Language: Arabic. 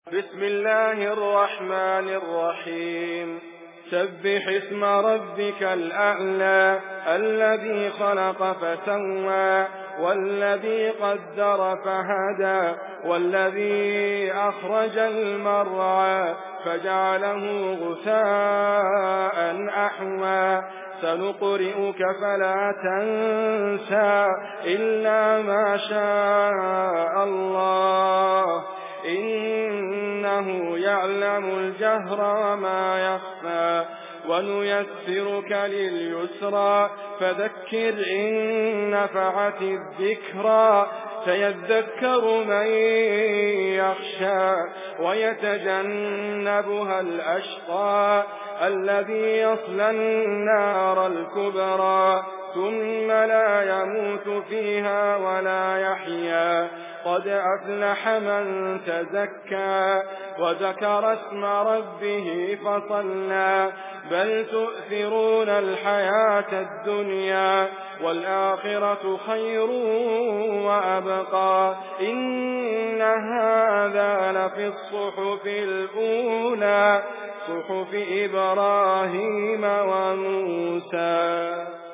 بسم الله الرحمن الرحيم. سبح اسم ربك الأعلى الذي خلق فسوى والذي قدر فهدى والذي أخرج المرعى فجعله غثاء أحوى سنقرئك فلا تنسى إلا ما شاء الله إنه يعلم الجهر وما يخفى ونيسرك لليسرى فذكر إن نفعت الذكرى سيذكر من يخشى ويتجنبها الأشقى الذي يصلى النار الكبرى ثم لا يموت فيها ولا يحيا قد أفلح من تزكى وذكر اسم ربه فصلى بل تؤثرون الحياة الدنيا والآخرة خير وأبقى إن هذا لفي الصحف الأولى صحف إبراهيم وموسى.